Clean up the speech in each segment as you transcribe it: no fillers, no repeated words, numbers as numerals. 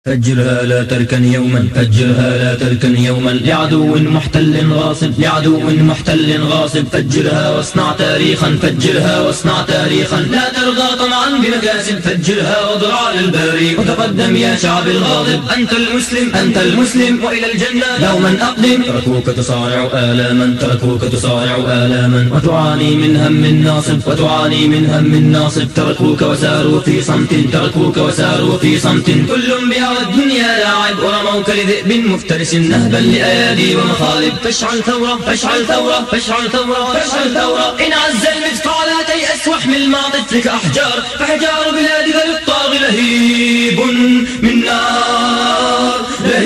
فجرها لا تركن يوما، فجرها لا تركن يوما لعدو محتل غاصب، لعدو محتل غاصب. فجرها واصنع تاريخا، فجرها واصنع تاريخا. لا ترضى طمعا بمكاسب، فجرها واضرع للباري وتقدم يا شعب الغاضب. أنت المسلم، أنت المسلم وإلى الجنة دوما أقدم. تركوك تصارع آلاما، تركوك تصارع آلاما وتعاني من هم ناصب، وتعاني من هم ناصب. تركوك وساروا في صمت، تركوك وساروا في صمت. كل الدنيا لاعب ورموك لذئب مفترس نهبا لأيادي ومخالب. فاشعل ثورة، فاشعل ثورة، فاشعل ثورة، فاشعل ثورة. إن عز المدفع لا تيأس واحمل مع طفلك أحجار، فحجار بلادك للطاغي لهيب من نار،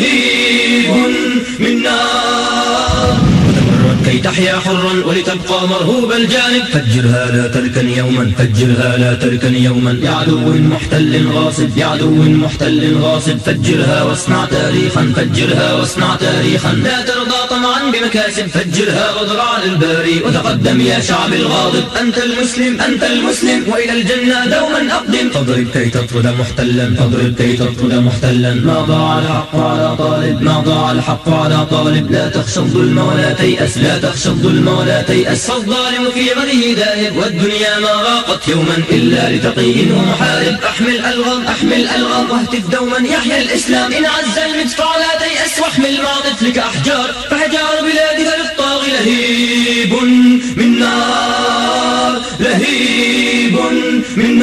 لهيب من نار. كي تحيا حرا ولتبقى مرهوب الجانب. فجرها لا تركن يوما، فجرها لا تركن يوما لعدو محتل غاصب، لعدو محتل غاصب. فجرها واصنع تاريخا، فجرها واصنع تاريخا. لا ترضى طمعا بمكاسب، فجرها واضرع للباري وتقدم يا شعب الغاضب. أنت المسلم، أنت المسلم وإلى الجنة دوما أقدم. فاضرب كي تطرد محتلا، فاضرب كي تطرد محتلا. ما ضاع الحق على طالب، ما ضاع الحق على طالب. لا تخشى الظلم ولا تيأس، لا تخشى الظلم ولا تيأس. فالظالم في غده داهب، والدنيا ما راقت يوما إلا لتقي ومحارب. أحمل ألغم، أحمل ألغم واهتف دوما يحيى الإسلام. إن عز المدفع لا تيأس واحمل مع طفلك أحجار، فحجار بلادك للطاغي لهيب من نار، لهيب من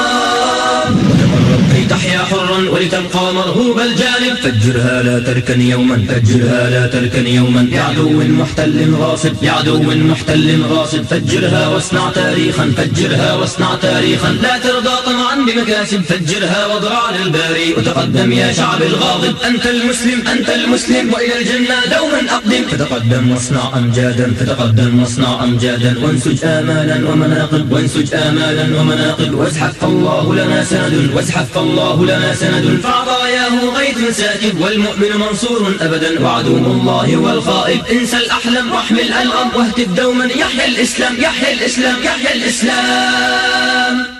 نار. كي تحيا حرا ولتبقى مرهوب الجانب. فجرها لا تركن يوما، فجرها لا تركن يوما لعدو محتل غاصب، لعدو محتل غاصب. فجرها واصنع تاريخا، فجرها واصنع تاريخا. لا ترضى طمعا بمكاسب، فجرها واضرع للباري وتقدم يا شعب الغاضب. أنت المسلم، أنت المسلم وإلى الجنة دوما أقدم. فتقدم واصنع أمجادا، فتقدم واصنع أمجادا. وانسج آمالا ومناقب، وانسج آمالا ومناقب. وازحف الله لنا سند، وازحف الله لنا سند. فعطاياه غيث ساكب، والمؤمن منصور أبدا وعدو الله والخائب. انسى الأحلام واحمل ألغم واهتف دوما يحيى الإسلام، يحيى الإسلام، يحيى الإسلام.